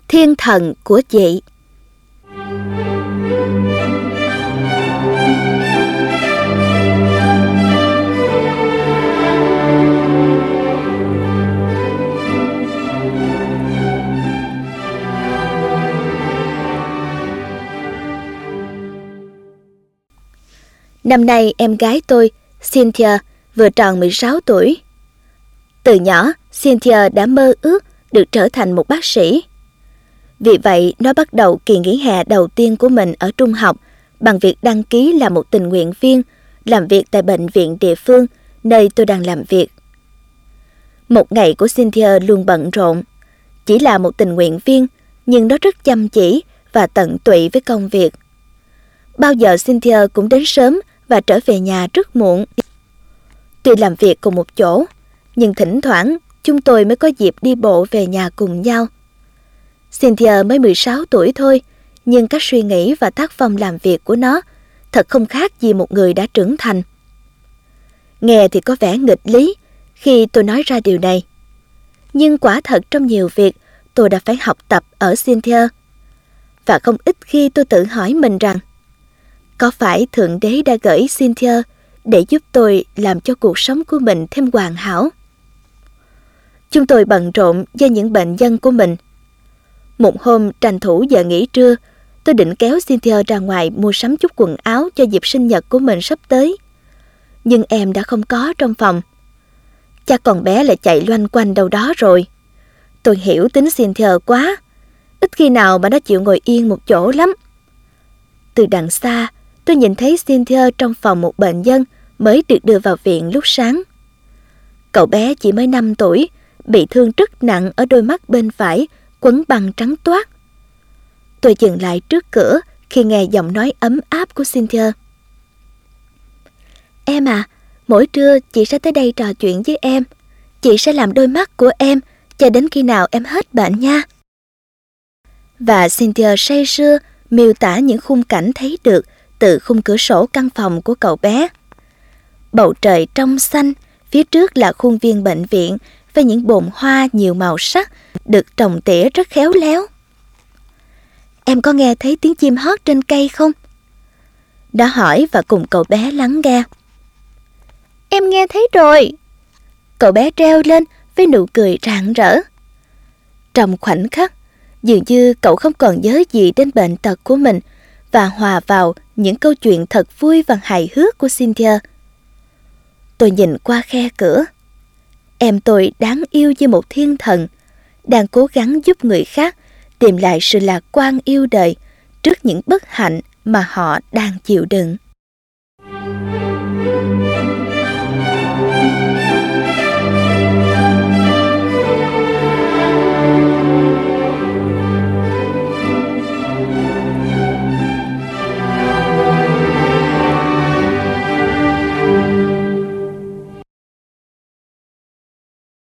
Thiên thần của chị. Năm nay em gái tôi, Cynthia, vừa tròn 16 tuổi. Từ nhỏ, Cynthia đã mơ ước được trở thành một bác sĩ. Vì vậy, nó bắt đầu kỳ nghỉ hè đầu tiên của mình ở trung học bằng việc đăng ký là một tình nguyện viên, làm việc tại bệnh viện địa phương nơi tôi đang làm việc. Một ngày của Cynthia luôn bận rộn. Chỉ là một tình nguyện viên, nhưng nó rất chăm chỉ và tận tụy với công việc. Bao giờ Cynthia cũng đến sớm và trở về nhà rất muộn. Tuy làm việc cùng một chỗ, nhưng thỉnh thoảng chúng tôi mới có dịp đi bộ về nhà cùng nhau. Cynthia mới 16 tuổi thôi, nhưng các suy nghĩ và tác phong làm việc của nó thật không khác gì một người đã trưởng thành. Nghe thì có vẻ nghịch lý khi tôi nói ra điều này. Nhưng quả thật trong nhiều việc tôi đã phải học tập ở Cynthia. Và không ít khi tôi tự hỏi mình rằng, có phải Thượng Đế đã gửi Cynthia để giúp tôi làm cho cuộc sống của mình thêm hoàn hảo? Chúng tôi bận rộn do những bệnh nhân của mình. Một hôm tranh thủ giờ nghỉ trưa, tôi định kéo Cynthia ra ngoài mua sắm chút quần áo cho dịp sinh nhật của mình sắp tới. Nhưng em đã không có trong phòng. Chắc con bé lại chạy loanh quanh đâu đó rồi. Tôi hiểu tính Cynthia quá. Ít khi nào mà nó chịu ngồi yên một chỗ lắm. Từ đằng xa, tôi nhìn thấy Cynthia trong phòng một bệnh nhân mới được đưa vào viện lúc sáng. Cậu bé chỉ mới 5 tuổi, bị thương rất nặng ở đôi mắt bên phải, quấn băng trắng toát. Tôi dừng lại trước cửa khi nghe giọng nói ấm áp của Cynthia. Em à, mỗi trưa chị sẽ tới đây trò chuyện với em. Chị sẽ làm đôi mắt của em cho đến khi nào em hết bệnh nha. Và Cynthia say sưa miêu tả những khung cảnh thấy được từ khung cửa sổ căn phòng của cậu bé. Bầu trời trong xanh, phía trước là khuôn viên bệnh viện với những bồn hoa nhiều màu sắc được trồng tỉa rất khéo léo. Em có nghe thấy tiếng chim hót trên cây không? Nó hỏi và cùng cậu bé lắng nghe. Em nghe thấy rồi. Cậu bé reo lên với nụ cười rạng rỡ. Trong khoảnh khắc, dường như cậu không còn nhớ gì đến bệnh tật của mình và hòa vào những câu chuyện thật vui và hài hước của Cynthia. Tôi nhìn qua khe cửa. Em tôi đáng yêu như một thiên thần, đang cố gắng giúp người khác tìm lại sự lạc quan yêu đời trước những bất hạnh mà họ đang chịu đựng.